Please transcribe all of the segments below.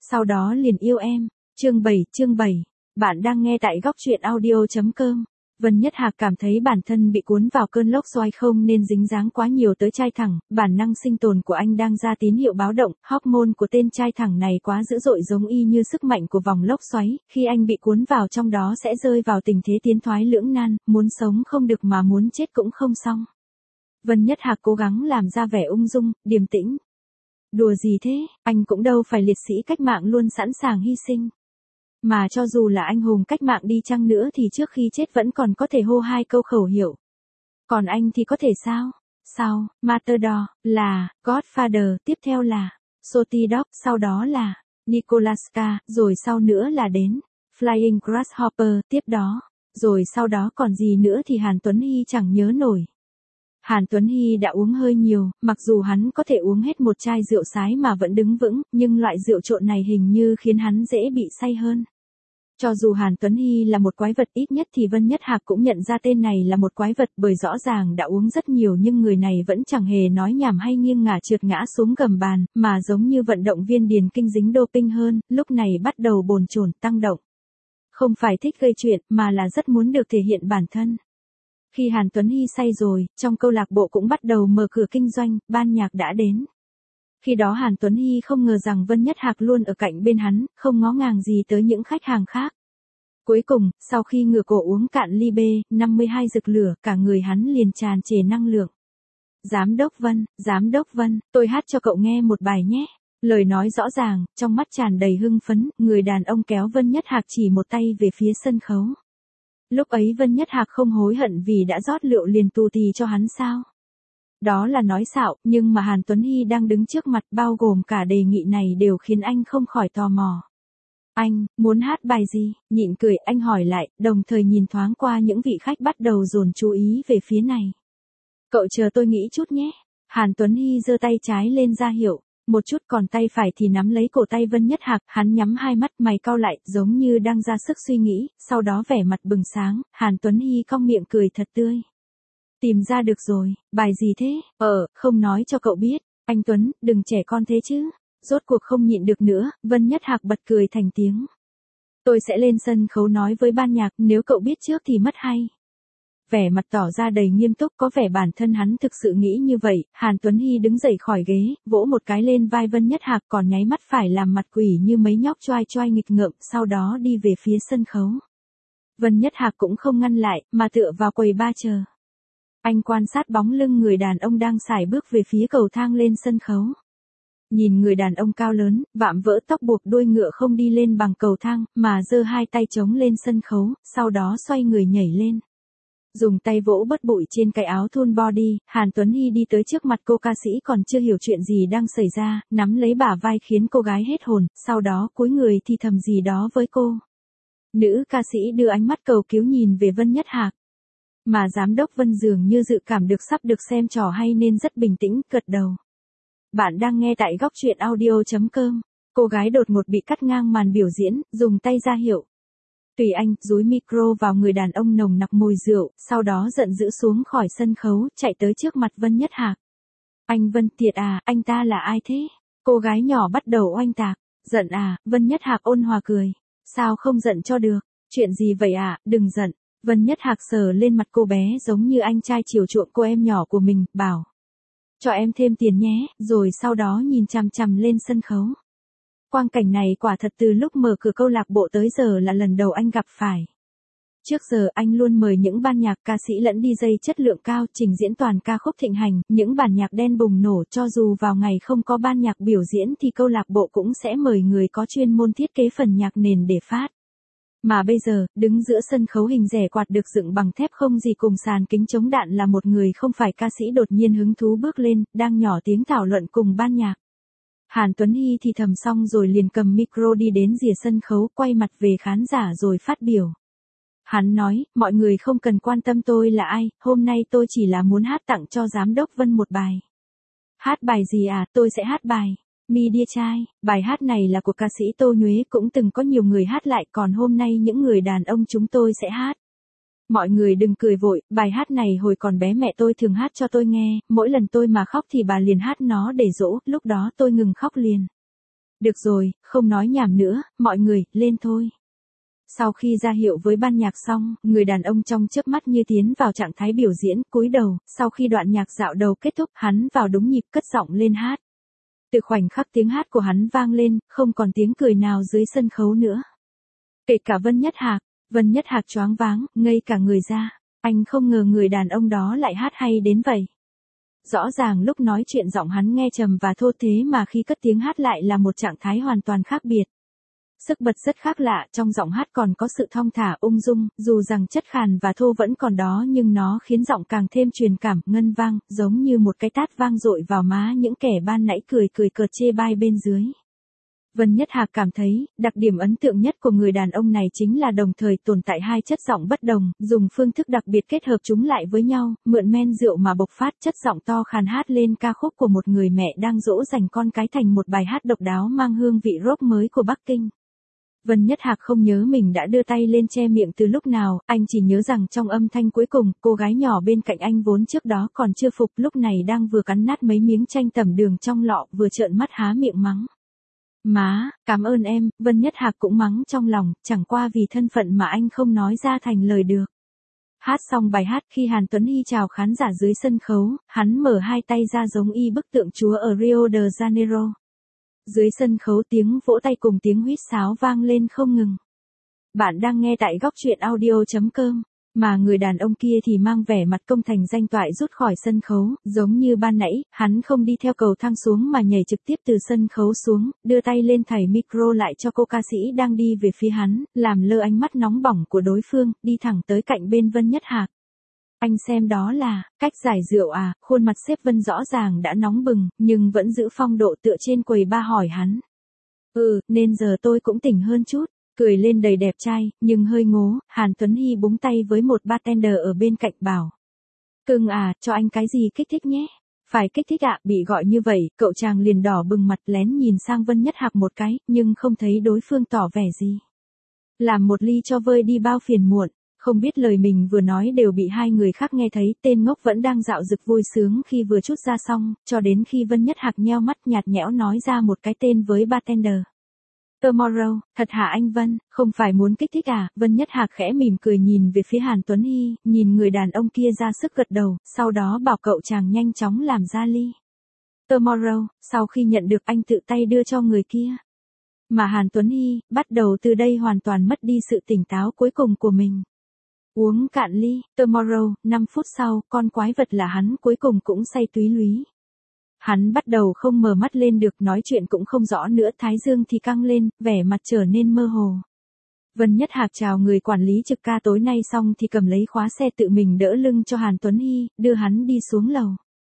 sau đó liền yêu em. Chương 7. Bạn đang nghe tại góc truyện audio.com. Vân Nhất Hạc cảm thấy bản thân bị cuốn vào cơn lốc xoáy không nên dính dáng quá nhiều tới trai thẳng, bản năng sinh tồn của anh đang ra tín hiệu báo động, hormone của tên trai thẳng này quá dữ dội giống y như sức mạnh của vòng lốc xoáy, khi anh bị cuốn vào trong đó sẽ rơi vào tình thế tiến thoái lưỡng nan, muốn sống không được mà muốn chết cũng không xong. Vân Nhất Hạc cố gắng làm ra vẻ ung dung, điềm tĩnh. Đùa gì thế, anh cũng đâu phải liệt sĩ cách mạng luôn sẵn sàng hy sinh. Mà cho dù là anh hùng cách mạng đi chăng nữa thì trước khi chết vẫn còn có thể hô 2 câu khẩu hiệu. Còn anh thì có thể sao? Sau, Matador, là, Godfather, tiếp theo là, Sooty Dog, sau đó là, Nicolaska, rồi sau nữa là đến, Flying Grasshopper, tiếp đó, rồi sau đó còn gì nữa thì Hàn Tuấn Hy chẳng nhớ nổi. Hàn Tuấn Hy đã uống hơi nhiều, mặc dù hắn có thể uống hết một chai rượu sái mà vẫn đứng vững, nhưng loại rượu trộn này hình như khiến hắn dễ bị say hơn. Cho dù Hàn Tuấn Hy là một quái vật, ít nhất thì Vân Nhất Hạc cũng nhận ra tên này là một quái vật, bởi rõ ràng đã uống rất nhiều nhưng người này vẫn chẳng hề nói nhảm hay nghiêng ngả trượt ngã xuống gầm bàn, mà giống như vận động viên điền kinh dính doping hơn, lúc này bắt đầu bồn chồn tăng động. Không phải thích gây chuyện, mà là rất muốn được thể hiện bản thân. Khi Hàn Tuấn Hy say rồi, trong câu lạc bộ cũng bắt đầu mở cửa kinh doanh, ban nhạc đã đến. Khi đó Hàn Tuấn Hy không ngờ rằng Vân Nhất Hạc luôn ở cạnh bên hắn, không ngó ngàng gì tới những khách hàng khác. Cuối cùng, sau khi ngửa cổ uống cạn ly B52 rực lửa, cả người hắn liền tràn trề năng lượng. Giám đốc Vân, tôi hát cho cậu nghe một bài nhé. Lời nói rõ ràng, trong mắt tràn đầy hưng phấn, người đàn ông kéo Vân Nhất Hạc chỉ một tay về phía sân khấu. Lúc ấy Vân Nhất Hạc không hối hận vì đã rót rượu liền tù tì cho hắn sao? Đó là nói xạo, nhưng mà Hàn Tuấn Hy đang đứng trước mặt bao gồm cả đề nghị này đều khiến anh không khỏi tò mò. Anh, muốn hát bài gì? Nhịn cười anh hỏi lại, đồng thời nhìn thoáng qua những vị khách bắt đầu dồn chú ý về phía này. Cậu chờ tôi nghĩ chút nhé. Hàn Tuấn Hy giơ tay trái lên ra hiệu, một chút còn tay phải thì nắm lấy cổ tay Vân Nhất Hạc, hắn nhắm hai mắt mày cau lại, giống như đang ra sức suy nghĩ, sau đó vẻ mặt bừng sáng, Hàn Tuấn Hy cong miệng cười thật tươi. Tìm ra được rồi, bài gì thế? Không nói cho cậu biết, anh Tuấn, đừng trẻ con thế chứ. Rốt cuộc không nhịn được nữa, Vân Nhất Hạc bật cười thành tiếng. Tôi sẽ lên sân khấu nói với ban nhạc, nếu cậu biết trước thì mất hay. Vẻ mặt tỏ ra đầy nghiêm túc, có vẻ bản thân hắn thực sự nghĩ như vậy. Hàn Tuấn Hy đứng dậy khỏi ghế, vỗ một cái lên vai Vân Nhất Hạc, còn nháy mắt phải làm mặt quỷ như mấy nhóc choai choai nghịch ngợm, sau đó đi về phía sân khấu. Vân Nhất Hạc cũng không ngăn lại, mà tựa vào quầy ba chờ. Anh quan sát bóng lưng người đàn ông đang sải bước về phía cầu thang lên sân khấu. Nhìn người đàn ông cao lớn, vạm vỡ tóc buộc đuôi ngựa không đi lên bằng cầu thang, mà giơ hai tay trống lên sân khấu, sau đó xoay người nhảy lên. Dùng tay vỗ bớt bụi trên cái áo thun body, Hàn Tuấn Hy đi tới trước mặt cô ca sĩ còn chưa hiểu chuyện gì đang xảy ra, nắm lấy bả vai khiến cô gái hết hồn, sau đó cúi người thì thầm gì đó với cô. Nữ ca sĩ đưa ánh mắt cầu cứu nhìn về Vân Nhất Hạc. Mà giám đốc Vân dường như dự cảm được sắp được xem trò hay nên rất bình tĩnh, gật đầu. Bạn đang nghe tại góc truyện audio.com. Cô gái đột ngột bị cắt ngang màn biểu diễn, dùng tay ra hiệu. Tùy anh, dúi micro vào người đàn ông nồng nặc mùi rượu, sau đó giận dữ xuống khỏi sân khấu, chạy tới trước mặt Vân Nhất Hạc. Anh Vân Tiệt à, anh ta là ai thế? Cô gái nhỏ bắt đầu oanh tạc. Giận à, Vân Nhất Hạc ôn hòa cười. Sao không giận cho được? Chuyện gì vậy à, đừng giận. Vân Nhất Hạc sờ lên mặt cô bé giống như anh trai chiều chuộng cô em nhỏ của mình, bảo. Cho em thêm tiền nhé, rồi sau đó nhìn chằm chằm lên sân khấu. Quang cảnh này quả thật từ lúc mở cửa câu lạc bộ tới giờ là lần đầu anh gặp phải. Trước giờ anh luôn mời những ban nhạc ca sĩ lẫn DJ chất lượng cao trình diễn toàn ca khúc thịnh hành, những bản nhạc đen bùng nổ, cho dù vào ngày không có ban nhạc biểu diễn thì câu lạc bộ cũng sẽ mời người có chuyên môn thiết kế phần nhạc nền để phát. Mà bây giờ, đứng giữa sân khấu hình rẻ quạt được dựng bằng thép không gì cùng sàn kính chống đạn là một người không phải ca sĩ đột nhiên hứng thú bước lên, đang nhỏ tiếng thảo luận cùng ban nhạc. Hàn Tuấn Hy thì thầm xong rồi liền cầm micro đi đến rìa sân khấu, quay mặt về khán giả rồi phát biểu. Hắn nói, mọi người không cần quan tâm tôi là ai, hôm nay tôi chỉ là muốn hát tặng cho giám đốc Vân một bài. Hát bài gì à, tôi sẽ hát bài Mi Dear Child, bài hát này là của ca sĩ Tô Nhuế, cũng từng có nhiều người hát lại, còn hôm nay những người đàn ông chúng tôi sẽ hát. Mọi người đừng cười vội, bài hát này hồi còn bé mẹ tôi thường hát cho tôi nghe, mỗi lần tôi mà khóc thì bà liền hát nó để dỗ, lúc đó tôi ngừng khóc liền. Được rồi, không nói nhảm nữa, mọi người, lên thôi. Sau khi ra hiệu với ban nhạc xong, người đàn ông trong chớp mắt như tiến vào trạng thái biểu diễn, cúi đầu, sau khi đoạn nhạc dạo đầu kết thúc, hắn vào đúng nhịp cất giọng lên hát. Từ khoảnh khắc tiếng hát của hắn vang lên, không còn tiếng cười nào dưới sân khấu nữa. Kể cả Vân Nhất Hạc choáng váng, ngây cả người ra. Anh không ngờ người đàn ông đó lại hát hay đến vậy. Rõ ràng lúc nói chuyện giọng hắn nghe trầm và thô thế mà khi cất tiếng hát lại là một trạng thái hoàn toàn khác biệt. Sức bật rất khác lạ, trong giọng hát còn có sự thong thả ung dung, dù rằng chất khàn và thô vẫn còn đó nhưng nó khiến giọng càng thêm truyền cảm, ngân vang, giống như một cái tát vang dội vào má những kẻ ban nãy cười cợt chê bai bên dưới. Vân Nhất Hạc cảm thấy, đặc điểm ấn tượng nhất của người đàn ông này chính là đồng thời tồn tại hai chất giọng bất đồng, dùng phương thức đặc biệt kết hợp chúng lại với nhau, mượn men rượu mà bộc phát chất giọng to khàn hát lên ca khúc của một người mẹ đang dỗ dành con cái thành một bài hát độc đáo mang hương vị rock mới của Bắc Kinh. Vân Nhất Hạc không nhớ mình đã đưa tay lên che miệng từ lúc nào, anh chỉ nhớ rằng trong âm thanh cuối cùng, cô gái nhỏ bên cạnh anh vốn trước đó còn chưa phục lúc này đang vừa cắn nát mấy miếng chanh tẩm đường trong lọ vừa trợn mắt há miệng mắng. Má, cảm ơn em, Vân Nhất Hạc cũng mắng trong lòng, chẳng qua vì thân phận mà anh không nói ra thành lời được. Hát xong bài hát khi Hàn Tuấn Hy chào khán giả dưới sân khấu, hắn mở hai tay ra giống y bức tượng Chúa ở Rio de Janeiro. Dưới sân khấu tiếng vỗ tay cùng tiếng huýt sáo vang lên không ngừng. Bạn đang nghe tại góc truyện audio.com. Mà người đàn ông kia thì mang vẻ mặt công thành danh toại rút khỏi sân khấu, giống như ban nãy, hắn không đi theo cầu thang xuống mà nhảy trực tiếp từ sân khấu xuống, đưa tay lên thảy micro lại cho cô ca sĩ đang đi về phía hắn, làm lơ ánh mắt nóng bỏng của đối phương, đi thẳng tới cạnh bên Vân Nhất Hạc. Anh xem đó là, cách giải rượu à, khuôn mặt sếp Vân rõ ràng đã nóng bừng, nhưng vẫn giữ phong độ tựa trên quầy ba hỏi hắn. Nên giờ tôi cũng tỉnh hơn chút. Cười lên đầy đẹp trai, nhưng hơi ngố, Hàn Tuấn Hy búng tay với một bartender ở bên cạnh bảo. Cưng à, cho anh cái gì kích thích nhé. Phải kích thích ạ, bị gọi như vậy, cậu chàng liền đỏ bừng mặt lén nhìn sang Vân Nhất Hạc một cái, nhưng không thấy đối phương tỏ vẻ gì. Làm một ly cho vơi đi bao phiền muộn, không biết lời mình vừa nói đều bị hai người khác nghe thấy, tên ngốc vẫn đang dạo dực vui sướng khi vừa trút ra xong, cho đến khi Vân Nhất Hạc nheo mắt nhạt nhẽo nói ra một cái tên với bartender. Tomorrow, thật hả anh Vân, không phải muốn kích thích à? Vân Nhất Hạc khẽ mỉm cười nhìn về phía Hàn Tuấn Hy, nhìn người đàn ông kia ra sức gật đầu, sau đó bảo cậu chàng nhanh chóng làm ra ly. Tomorrow, sau khi nhận được anh tự tay đưa cho người kia. Mà Hàn Tuấn Hy, bắt đầu từ đây hoàn toàn mất đi sự tỉnh táo cuối cùng của mình. Uống cạn ly, Tomorrow, 5 phút sau, con quái vật là hắn cuối cùng cũng say túy lúy. Hắn bắt đầu không mở mắt lên được, nói chuyện cũng không rõ nữa, thái dương thì căng lên, vẻ mặt trở nên mơ hồ. Vân Nhất Hạc chào người quản lý trực ca tối nay xong thì cầm lấy khóa xe tự mình đỡ lưng cho Hàn Tuấn Hy, đưa hắn đi xuống lầu.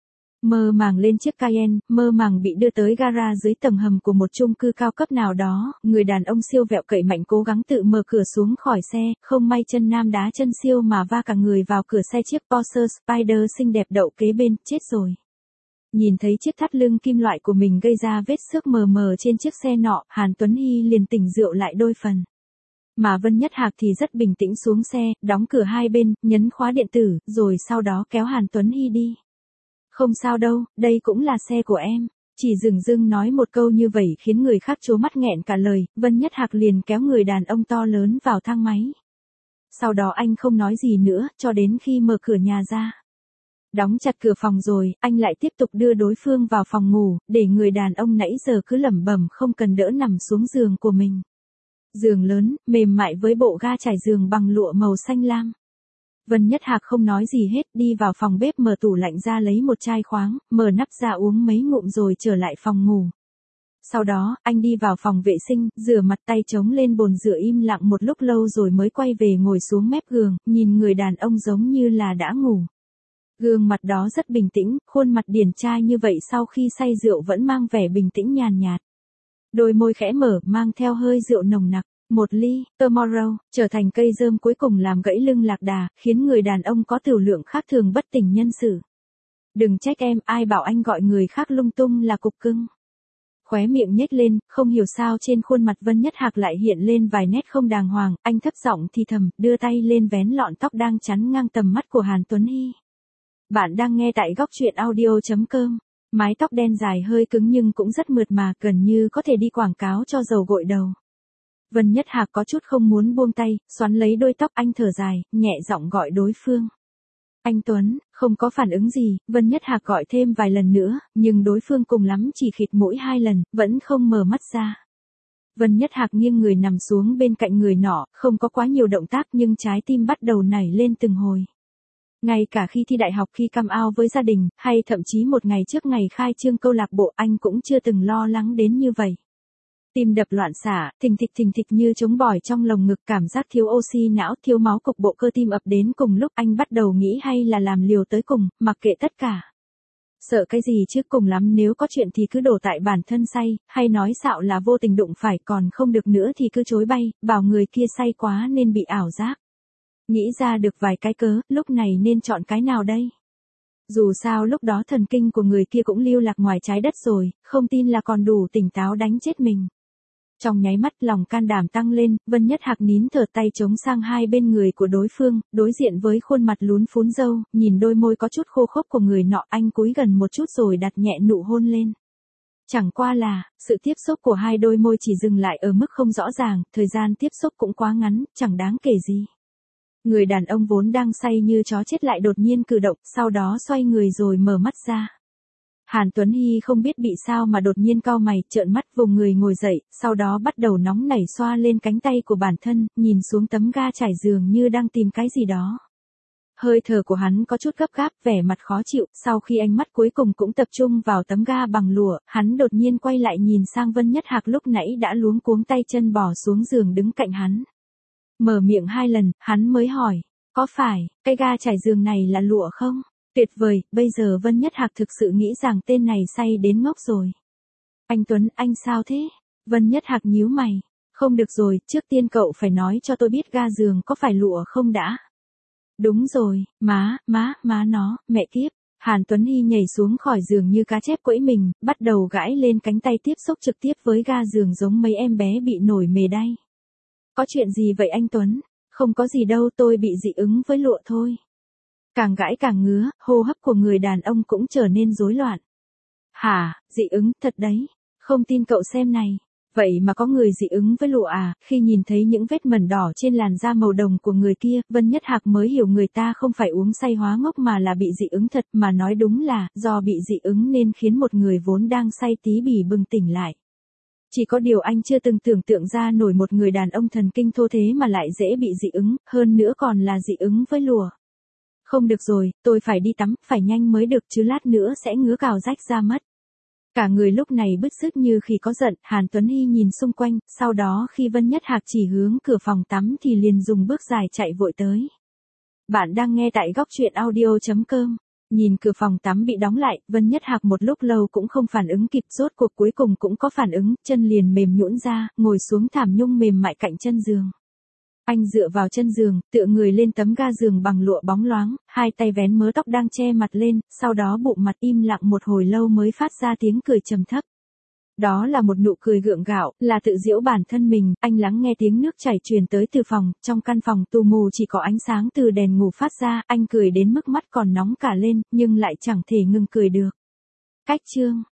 Mơ màng lên chiếc Cayenne, mơ màng bị đưa tới gara dưới tầng hầm của một chung cư cao cấp nào đó, người đàn ông siêu vẹo cậy mạnh cố gắng tự mở cửa xuống khỏi xe, không may chân nam đá chân siêu mà va cả người vào cửa xe chiếc Porsche Spider xinh đẹp đậu kế bên, chết rồi. Nhìn thấy chiếc thắt lưng kim loại của mình gây ra vết xước mờ mờ trên chiếc xe nọ, Hàn Tuấn Hy liền tỉnh rượu lại đôi phần. Mà Vân Nhất Hạc thì rất bình tĩnh xuống xe, đóng cửa hai bên, nhấn khóa điện tử, rồi sau đó kéo Hàn Tuấn Hy đi. Không sao đâu, đây cũng là xe của em. Chỉ dửng dưng nói một câu như vậy khiến người khác trố mắt nghẹn cả lời, Vân Nhất Hạc liền kéo người đàn ông to lớn vào thang máy. Sau đó anh không nói gì nữa, cho đến khi mở cửa nhà ra. Đóng chặt cửa phòng rồi, anh lại tiếp tục đưa đối phương vào phòng ngủ, để người đàn ông nãy giờ cứ lẩm bẩm không cần đỡ nằm xuống giường của mình. Giường lớn, mềm mại với bộ ga trải giường bằng lụa màu xanh lam. Vân Nhất Hạc không nói gì hết, đi vào phòng bếp mở tủ lạnh ra lấy một chai khoáng, mở nắp ra uống mấy ngụm rồi trở lại phòng ngủ. Sau đó, anh đi vào phòng vệ sinh, rửa mặt tay chống lên bồn rửa im lặng một lúc lâu rồi mới quay về ngồi xuống mép gương, nhìn người đàn ông giống như là đã ngủ. Gương mặt đó rất bình tĩnh, khuôn mặt điển trai như vậy sau khi say rượu vẫn mang vẻ bình tĩnh nhàn nhạt. Đôi môi khẽ mở, mang theo hơi rượu nồng nặc. Một ly, Tomorrow, trở thành cây rơm cuối cùng làm gãy lưng lạc đà, khiến người đàn ông có tửu lượng khác thường bất tỉnh nhân sự. Đừng trách em, ai bảo anh gọi người khác lung tung là cục cưng. Khóe miệng nhếch lên, không hiểu sao trên khuôn mặt Vân Nhất Hạc lại hiện lên vài nét không đàng hoàng, anh thấp giọng thì thầm, đưa tay lên vén lọn tóc đang chắn ngang tầm mắt của Hàn Tuấn Hy. Bạn đang nghe tại góc truyện audio.com. Mái tóc đen dài hơi cứng nhưng cũng rất mượt mà, gần như có thể đi quảng cáo cho dầu gội đầu. Vân Nhất Hạc có chút không muốn buông tay, xoắn lấy đuôi tóc anh thở dài, nhẹ giọng gọi đối phương. Anh Tuấn, không có phản ứng gì, Vân Nhất Hạc gọi thêm vài lần nữa, nhưng đối phương cùng lắm chỉ khịt mũi 2 lần, vẫn không mở mắt ra. Vân Nhất Hạc nghiêng người nằm xuống bên cạnh người nọ, không có quá nhiều động tác nhưng trái tim bắt đầu nảy lên từng hồi. Ngay cả khi thi đại học, khi come out với gia đình, hay thậm chí một ngày trước ngày khai trương câu lạc bộ, anh cũng chưa từng lo lắng đến như vậy. Tim đập loạn xạ, thình thịch như trống bỏi trong lồng ngực, cảm giác thiếu oxy não, thiếu máu cục bộ cơ tim ập đến cùng lúc, anh bắt đầu nghĩ hay là làm liều tới cùng, mặc kệ tất cả. Sợ cái gì chứ, cùng lắm nếu có chuyện thì cứ đổ tại bản thân say, hay nói xạo là vô tình đụng phải, còn không được nữa thì cứ chối bay, bảo người kia say quá nên bị ảo giác. Nghĩ ra được vài cái cớ, lúc này nên chọn cái nào đây? Dù sao lúc đó thần kinh của người kia cũng lưu lạc ngoài trái đất rồi, không tin là còn đủ tỉnh táo đánh chết mình. Trong nháy mắt lòng can đảm tăng lên, Vân Nhất Hạc nín thở, tay chống sang hai bên người của đối phương, đối diện với khuôn mặt lún phún râu, nhìn đôi môi có chút khô khốc của người nọ, anh cúi gần một chút rồi đặt nhẹ nụ hôn lên. Chẳng qua là, sự tiếp xúc của hai đôi môi chỉ dừng lại ở mức không rõ ràng, thời gian tiếp xúc cũng quá ngắn, chẳng đáng kể gì. Người đàn ông vốn đang say như chó chết lại đột nhiên cử động, sau đó xoay người rồi mở mắt ra. Hàn Tuấn Hy không biết bị sao mà đột nhiên cau mày, trợn mắt vùng người ngồi dậy, sau đó bắt đầu nóng nảy xoa lên cánh tay của bản thân, nhìn xuống tấm ga trải giường như đang tìm cái gì đó. Hơi thở của hắn có chút gấp gáp, vẻ mặt khó chịu, sau khi ánh mắt cuối cùng cũng tập trung vào tấm ga bằng lụa, hắn đột nhiên quay lại nhìn sang Vân Nhất Hạc lúc nãy đã luống cuống tay chân bỏ xuống giường đứng cạnh hắn. Mở miệng 2 lần, hắn mới hỏi, có phải, cái ga trải giường này là lụa không? Tuyệt vời, bây giờ Vân Nhất Hạc thực sự nghĩ rằng tên này say đến ngốc rồi. Anh Tuấn, anh sao thế? Vân Nhất Hạc nhíu mày. Không được rồi, trước tiên cậu phải nói cho tôi biết ga giường có phải lụa không đã. Đúng rồi, má nó, mẹ kiếp. Hàn Tuấn Hy nhảy xuống khỏi giường như cá chép quẫy mình, bắt đầu gãi lên cánh tay tiếp xúc trực tiếp với ga giường giống mấy em bé bị nổi mề đay. Có chuyện gì vậy anh Tuấn? Không có gì đâu, tôi bị dị ứng với lụa thôi. Càng gãi càng ngứa, hô hấp của người đàn ông cũng trở nên rối loạn. Hả, dị ứng, thật đấy. Không tin cậu xem này. Vậy mà có người dị ứng với lụa à? Khi nhìn thấy những vết mẩn đỏ trên làn da màu đồng của người kia, Vân Nhất Hạc mới hiểu người ta không phải uống say hóa ngốc mà là bị dị ứng thật, mà nói đúng là, do bị dị ứng nên khiến một người vốn đang say tí bỉ bừng tỉnh lại. Chỉ có điều anh chưa từng tưởng tượng ra nổi một người đàn ông thần kinh thô thế mà lại dễ bị dị ứng, hơn nữa còn là dị ứng với lụa. Không được rồi, tôi phải đi tắm, phải nhanh mới được chứ lát nữa sẽ ngứa cào rách ra mất. Cả người lúc này bứt rứt như khi có giận, Hàn Tuấn Hy nhìn xung quanh, sau đó khi Vân Nhất Hạc chỉ hướng cửa phòng tắm thì liền dùng bước dài chạy vội tới. Bạn đang nghe tại góc truyện audio.com. Nhìn cửa phòng tắm bị đóng lại, Vân Nhất Hạc một lúc lâu cũng không phản ứng kịp, rốt cuộc cuối cùng cũng có phản ứng, chân liền mềm nhũn ra, ngồi xuống thảm nhung mềm mại cạnh chân giường. Anh dựa vào chân giường, tựa người lên tấm ga giường bằng lụa bóng loáng, hai tay vén mớ tóc đang che mặt lên, sau đó bụng mặt im lặng một hồi lâu mới phát ra tiếng cười trầm thấp. Đó là một nụ cười gượng gạo, là tự giễu bản thân mình, anh lắng nghe tiếng nước chảy truyền tới từ phòng, trong căn phòng tù mù chỉ có ánh sáng từ đèn ngủ phát ra, anh cười đến mức mắt còn nóng cả lên, nhưng lại chẳng thể ngừng cười được. Cách chương